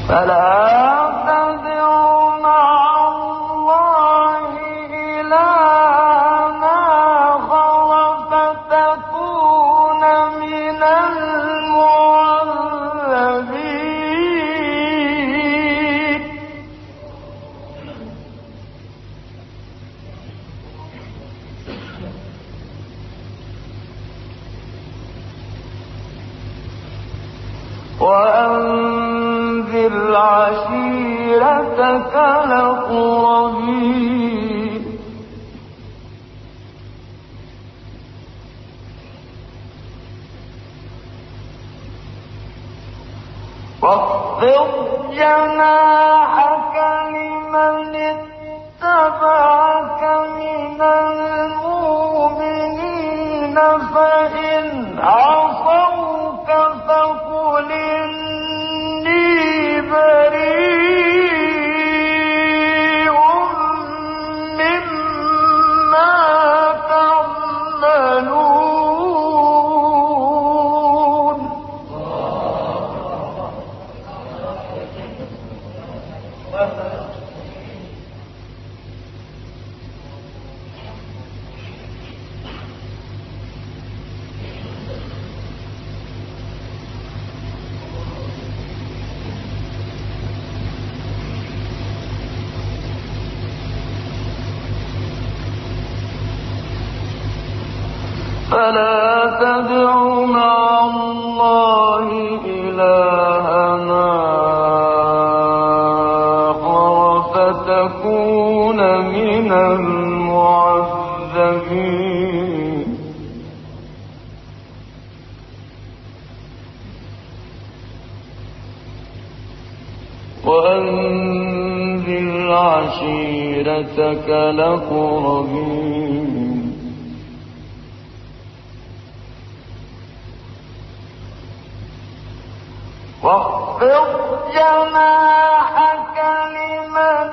فلا تدع مع الله إلها آخر فتكون من المعذبين. وأنذر عشيرتك الأقربين. واخفض جناحك لمن اتبعك من المؤمنين فإن عصوك فقل إني بريء مما تعملون. فلا تدع مع الله إلها آخر فتكون من المعذبين. وأنذر عشيرتك الأقربين. واخفض جناحك لمن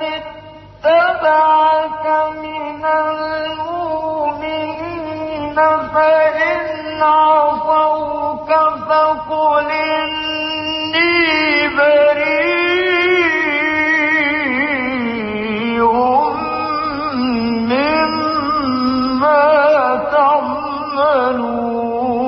اتبعك من المؤمنين فإن عصوك فقل إني بريء مما تعملون.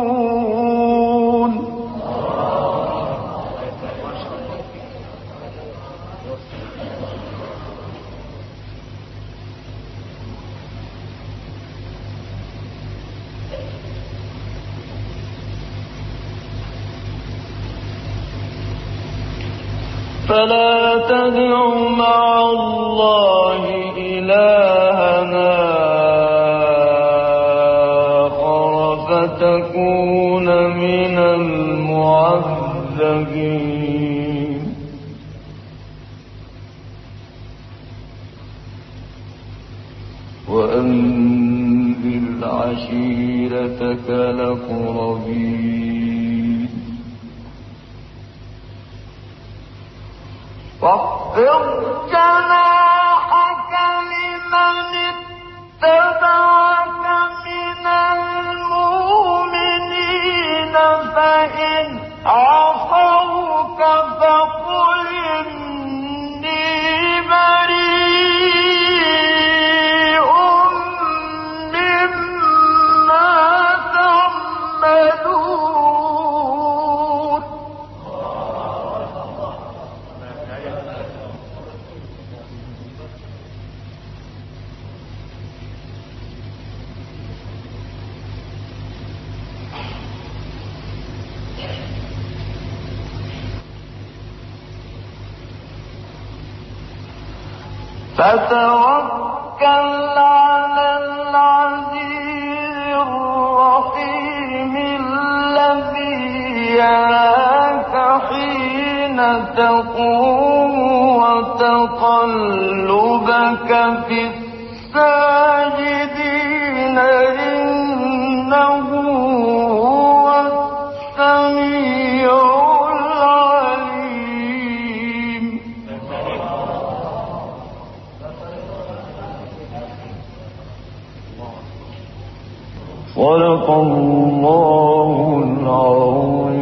فلا تدع مع الله إلها آخر فتكون من المعذبين. وأنذر عشيرتك الأقربين. واخفض جناحك لمن اتبعك من المؤمنين فإن عصوك فقل إني بريء مما تعملون. فتوكل على العزيز الرحيم الذي يراك حين تقوم وتقلبك في الساجدين إنه هو السميع العليم. صدق الله العظيم.